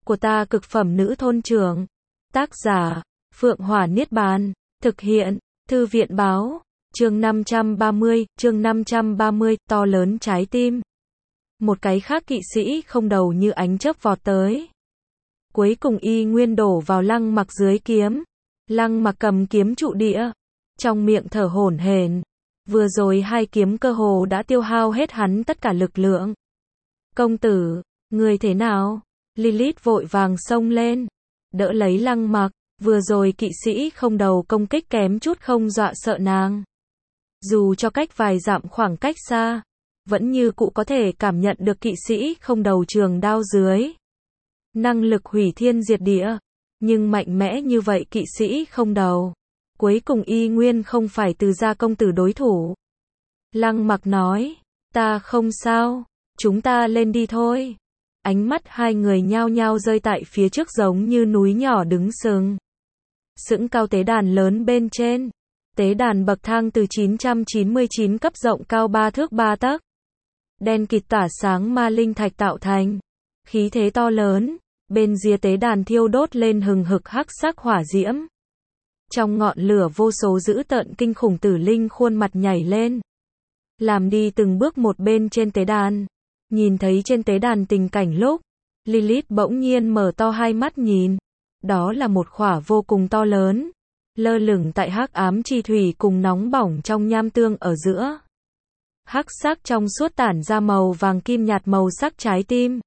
của ta cực phẩm nữ thôn trưởng. Tác giả, Phượng Hỏa Niết Bàn. Thực hiện, Thư viện báo. Chương 530, to lớn trái tim. Một cái khác kỵ sĩ không đầu như ánh chớp vọt tới. Cuối cùng y nguyên đổ vào Lăng Mặc dưới kiếm. Lăng Mặc cầm kiếm trụ địa, trong miệng thở hổn hển. Vừa rồi hai kiếm cơ hồ đã tiêu hao hết hắn tất cả lực lượng. Công tử, người thế nào? Lilith vội vàng xông lên, đỡ lấy Lăng Mặc. Vừa rồi kỵ sĩ không đầu công kích kém chút không dọa sợ nàng. Dù cho cách vài dặm khoảng cách xa, vẫn như cụ có thể cảm nhận được kỵ sĩ không đầu trường đao dưới. Năng lực hủy thiên diệt địa, nhưng mạnh mẽ như vậy kỵ sĩ không đầu. Cuối cùng y nguyên không phải Từ gia công tử đối thủ. Lăng Mặc nói, ta không sao, chúng ta lên đi thôi. Ánh mắt hai người nhao nhao rơi tại phía trước giống như núi nhỏ đứng sừng sững cao tế đàn lớn bên trên. Tế đàn bậc thang từ 999 cấp rộng cao 3 thước 3 tấc. Đen kịt tỏa sáng ma linh thạch tạo thành. Khí thế to lớn, bên rìa tế đàn thiêu đốt lên hừng hực hắc sắc hỏa diễm. Trong ngọn lửa vô số dữ tợn kinh khủng tử linh khuôn mặt nhảy lên. Làm đi từng bước một bên trên tế đàn. Nhìn thấy trên tế đàn tình cảnh lúc, Lilith bỗng nhiên mở to hai mắt nhìn. Đó là một khỏa vô cùng to lớn, lơ lửng tại hắc ám chi thủy cùng nóng bỏng trong nham tương ở giữa. Hắc sắc trong suốt tản ra màu vàng kim nhạt màu sắc trái tim.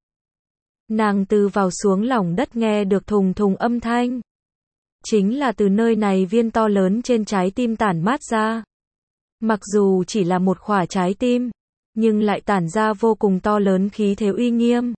Nàng từ vào xuống lòng đất nghe được thùng thùng âm thanh. Chính là từ nơi này viên to lớn trên trái tim tản mát ra. Mặc dù chỉ là một khỏa trái tim, nhưng lại tản ra vô cùng to lớn khí thế uy nghiêm.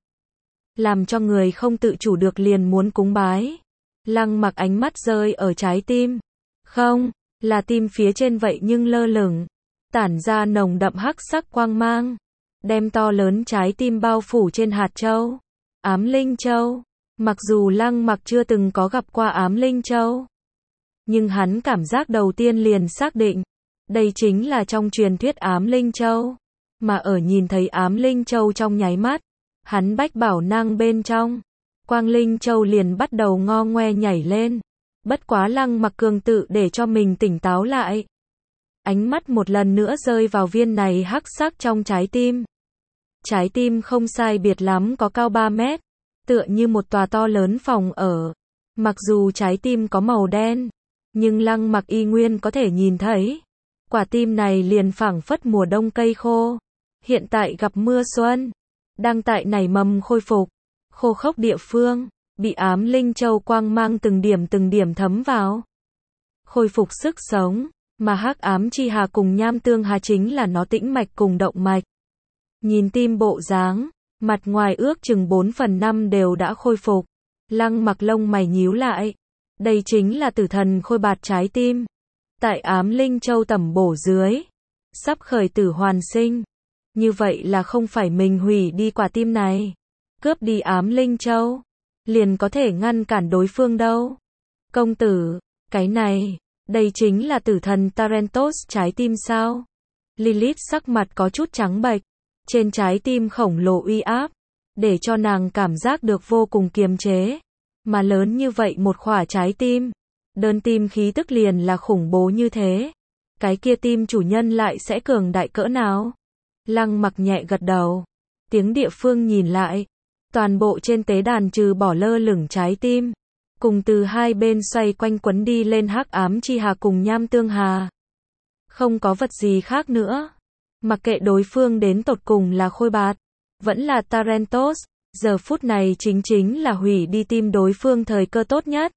Làm cho người không tự chủ được liền muốn cúng bái. Lăng Mặc ánh mắt rơi ở trái tim. Không, là tim phía trên vậy nhưng lơ lửng. Tản ra nồng đậm hắc sắc quang mang. Đem to lớn trái tim bao phủ trên hạt châu. Ám linh châu. Mặc dù Lăng Mặc chưa từng có gặp qua ám linh châu, nhưng hắn cảm giác đầu tiên liền xác định. Đây chính là trong truyền thuyết ám linh châu. Mà ở nhìn thấy ám linh châu trong nháy mắt, hắn bách bảo năng bên trong Quang Linh Châu liền bắt đầu ngo ngoe nhảy lên. Bất quá Lăng Mặc cường tự để cho mình tỉnh táo lại. Ánh mắt một lần nữa rơi vào viên này hắc sắc trong trái tim. Trái tim không sai biệt lắm có cao 3 mét, tựa như một tòa to lớn phòng ở. Mặc dù trái tim có màu đen, nhưng Lăng Mặc y nguyên có thể nhìn thấy. Quả tim này liền phảng phất mùa đông cây khô. Hiện tại gặp mưa xuân, đang tại nảy mầm khôi phục. Khô khốc địa phương, bị ám linh châu quang mang từng điểm thấm vào. Khôi phục sức sống, mà hắc ám chi hà cùng nham tương hà chính là nó tĩnh mạch cùng động mạch. Nhìn tim bộ dáng, mặt ngoài ước chừng 4/5 đều đã khôi phục. Lăng Mặc lông mày nhíu lại. Đây chính là tử thần khôi bạt trái tim. Tại ám linh châu tẩm bổ dưới, sắp khởi tử hoàn sinh. Như vậy là không phải mình hủy đi quả tim này, cướp đi ám linh châu, liền có thể ngăn cản đối phương đâu. Công tử, cái này, đây chính là tử thần Tarentos trái tim sao? Lilith sắc mặt có chút trắng bệch, trên trái tim khổng lồ uy áp, để cho nàng cảm giác được vô cùng kiềm chế. Mà lớn như vậy một khỏa trái tim, đơn tim khí tức liền là khủng bố như thế. Cái kia tim chủ nhân lại sẽ cường đại cỡ nào? Lăng Mặc nhẹ gật đầu. Tiếng địa phương nhìn lại. Toàn bộ trên tế đàn trừ bỏ lơ lửng trái tim, cùng từ hai bên xoay quanh quấn đi lên hắc ám chi hà cùng nham tương hà. Không có vật gì khác nữa. Mặc kệ đối phương đến tột cùng là khôi bạt, vẫn là Tarentos, giờ phút này chính là hủy đi tim đối phương thời cơ tốt nhất.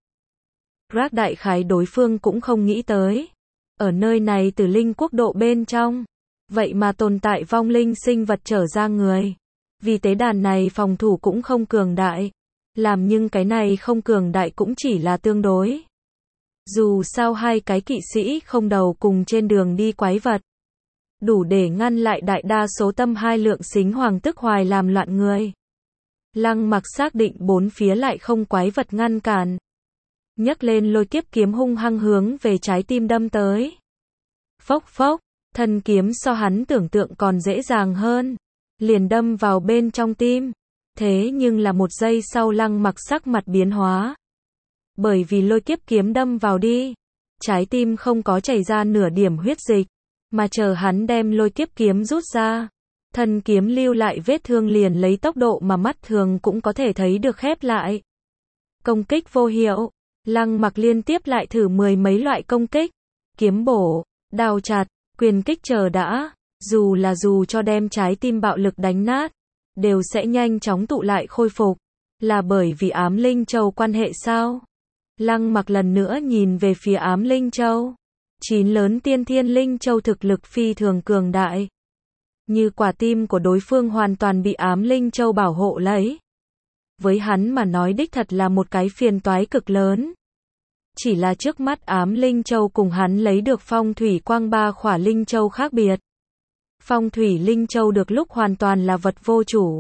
Rác đại khái đối phương cũng không nghĩ tới. Ở nơi này Tử Linh quốc độ bên trong, vậy mà tồn tại vong linh sinh vật trở ra người. Vì tế đàn này phòng thủ cũng không cường đại. Làm nhưng cái này không cường đại cũng chỉ là tương đối. Dù sao hai cái kỵ sĩ không đầu cùng trên đường đi quái vật, đủ để ngăn lại đại đa số tâm hai lượng xính hoàng tức hoài làm loạn người. Lăng Mặc xác định bốn phía lại không quái vật ngăn cản. Nhấc lên lôi kiếp kiếm hung hăng hướng về trái tim đâm tới. Phốc phốc, thân kiếm so hắn tưởng tượng còn dễ dàng hơn. Liền đâm vào bên trong tim. Thế nhưng là một giây sau Lăng Mặc sắc mặt biến hóa. Bởi vì lôi kiếp kiếm đâm vào đi. Trái tim không có chảy ra nửa điểm huyết dịch. Mà chờ hắn đem lôi kiếp kiếm rút ra. Thân kiếm lưu lại vết thương liền lấy tốc độ mà mắt thường cũng có thể thấy được khép lại. Công kích vô hiệu. Lăng Mặc liên tiếp lại thử mười mấy loại công kích. Kiếm bổ, đao chặt, quyền kích chờ đã. Dù cho đem trái tim bạo lực đánh nát. Đều sẽ nhanh chóng tụ lại khôi phục. Là bởi vì ám linh châu quan hệ sao? Lăng Mặc lần nữa nhìn về phía ám linh châu. 9 lớn tiên thiên linh châu thực lực phi thường cường đại. Như quả tim của đối phương hoàn toàn bị ám linh châu bảo hộ lấy. Với hắn mà nói đích thật là một cái phiền toái cực lớn. Chỉ là trước mắt ám linh châu cùng hắn lấy được phong thủy quang 3 khỏa linh châu khác biệt. Phong thủy linh châu được lúc hoàn toàn là vật vô chủ.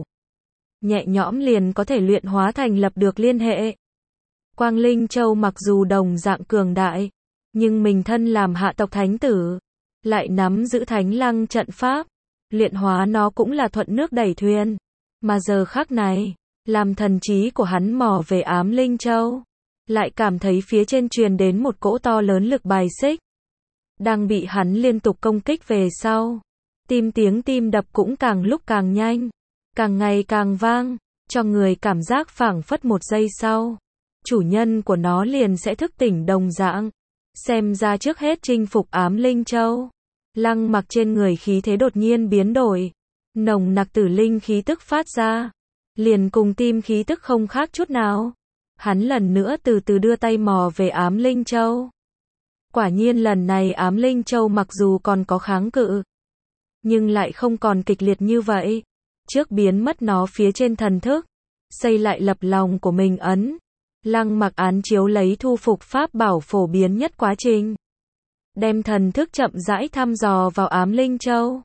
Nhẹ nhõm liền có thể luyện hóa thành lập được liên hệ. Quang linh châu mặc dù đồng dạng cường đại, nhưng mình thân làm hạ tộc thánh tử, lại nắm giữ thánh lăng trận pháp, luyện hóa nó cũng là thuận nước đẩy thuyền. Mà giờ khắc này, làm thần trí của hắn mò về ám linh châu, lại cảm thấy phía trên truyền đến một cỗ to lớn lực bài xích, đang bị hắn liên tục công kích về sau. Tiếng tim đập cũng càng lúc càng nhanh, càng ngày càng vang, cho người cảm giác phảng phất một giây sau, chủ nhân của nó liền sẽ thức tỉnh đồng dạng. Xem ra trước hết chinh phục ám linh châu. Lăng Mặc trên người khí thế đột nhiên biến đổi, nồng nặc tử linh khí tức phát ra, liền cùng tim khí tức không khác chút nào. Hắn lần nữa từ từ đưa tay mò về ám linh châu. Quả nhiên lần này ám linh châu mặc dù còn có kháng cự, nhưng lại không còn kịch liệt như vậy. Trước biến mất nó phía trên thần thức, xây lại lập lòng của mình ấn. Lăng Mặc án chiếu lấy thu phục pháp bảo phổ biến nhất quá trình. Đem thần thức chậm rãi thăm dò vào ám linh châu.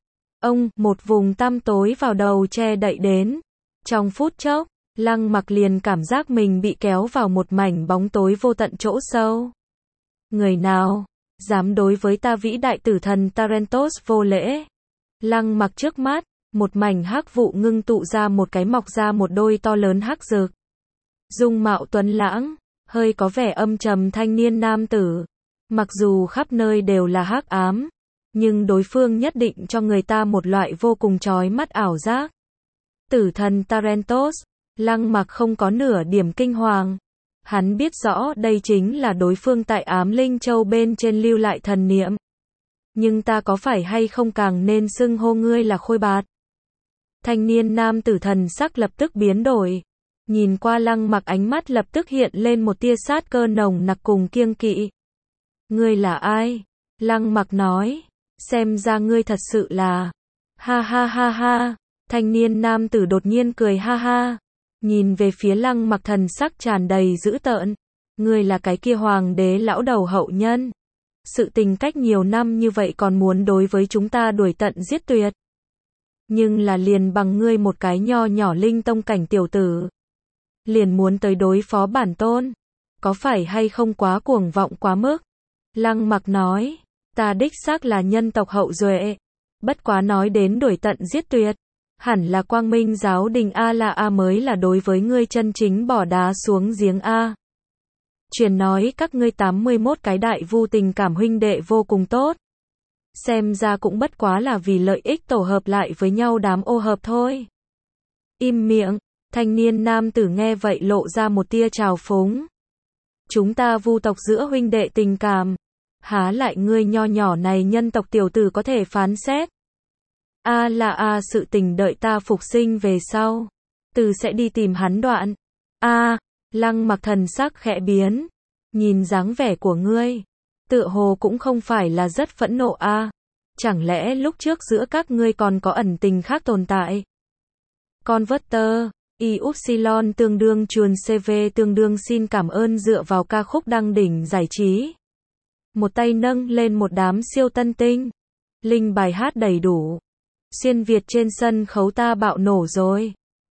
Một vùng tăm tối vào đầu che đậy đến. Trong phút chốc, Lăng Mặc liền cảm giác mình bị kéo vào một mảnh bóng tối vô tận chỗ sâu. Người nào dám đối với ta vĩ đại tử thần Tarentos vô lễ? Lăng Mặc trước mắt, một mảnh hắc vụ ngưng tụ ra một cái mọc ra một đôi to lớn hắc dược. Dung mạo tuấn lãng, hơi có vẻ âm trầm thanh niên nam tử. Mặc dù khắp nơi đều là hắc ám, nhưng đối phương nhất định cho người ta một loại vô cùng chói mắt ảo giác. Tử thần Tarentos, Lăng Mặc không có nửa điểm kinh hoàng. Hắn biết rõ đây chính là đối phương tại ám linh châu bên trên lưu lại thần niệm. Nhưng ta có phải hay không càng nên xưng hô ngươi là Khôi Bạt? Thanh niên nam tử thần sắc lập tức biến đổi. Nhìn qua Lăng Mặc ánh mắt lập tức hiện lên một tia sát cơ nồng nặc cùng kiêng kỵ. Ngươi là ai? Lăng Mặc nói. Xem ra ngươi thật sự là... Ha ha ha ha. Thanh niên nam tử đột nhiên cười ha ha. Nhìn về phía Lăng Mặc thần sắc tràn đầy dữ tợn. Ngươi là cái kia hoàng đế lão đầu hậu nhân. Sự tình cách nhiều năm như vậy còn muốn đối với chúng ta đuổi tận giết tuyệt. Nhưng là liền bằng ngươi một cái nho nhỏ linh tông cảnh tiểu tử. Liền muốn tới đối phó bản tôn. Có phải hay không quá cuồng vọng quá mức? Lăng Mặc nói. Ta đích xác là nhân tộc hậu duệ. Bất quá nói đến đuổi tận giết tuyệt. Hẳn là Quang Minh giáo đình A mới là đối với ngươi chân chính bỏ đá xuống giếng A. Truyền nói các ngươi 81 cái đại vu tình cảm huynh đệ vô cùng tốt. Xem ra cũng bất quá là vì lợi ích tổ hợp lại với nhau đám ô hợp thôi. Im miệng, thanh niên nam tử nghe vậy lộ ra một tia trào phúng. Chúng ta vu tộc giữa huynh đệ tình cảm. Há lại ngươi nho nhỏ này nhân tộc tiểu tử có thể phán xét. Sự tình đợi ta phục sinh về sau. Từ sẽ đi tìm hắn đoạn. Lăng Mặc thần sắc khẽ biến. Nhìn dáng vẻ của ngươi. Tựa hồ cũng không phải là rất phẫn nộ Chẳng lẽ lúc trước giữa các ngươi còn có ẩn tình khác tồn tại? Converter, Upsilon tương đương chuồn CV tương đương xin cảm ơn dựa vào ca khúc đăng đỉnh giải trí. Một tay nâng lên một đám siêu tân tinh. Linh bài hát đầy đủ. Xuyên Việt trên sân khấu ta bạo nổ rồi.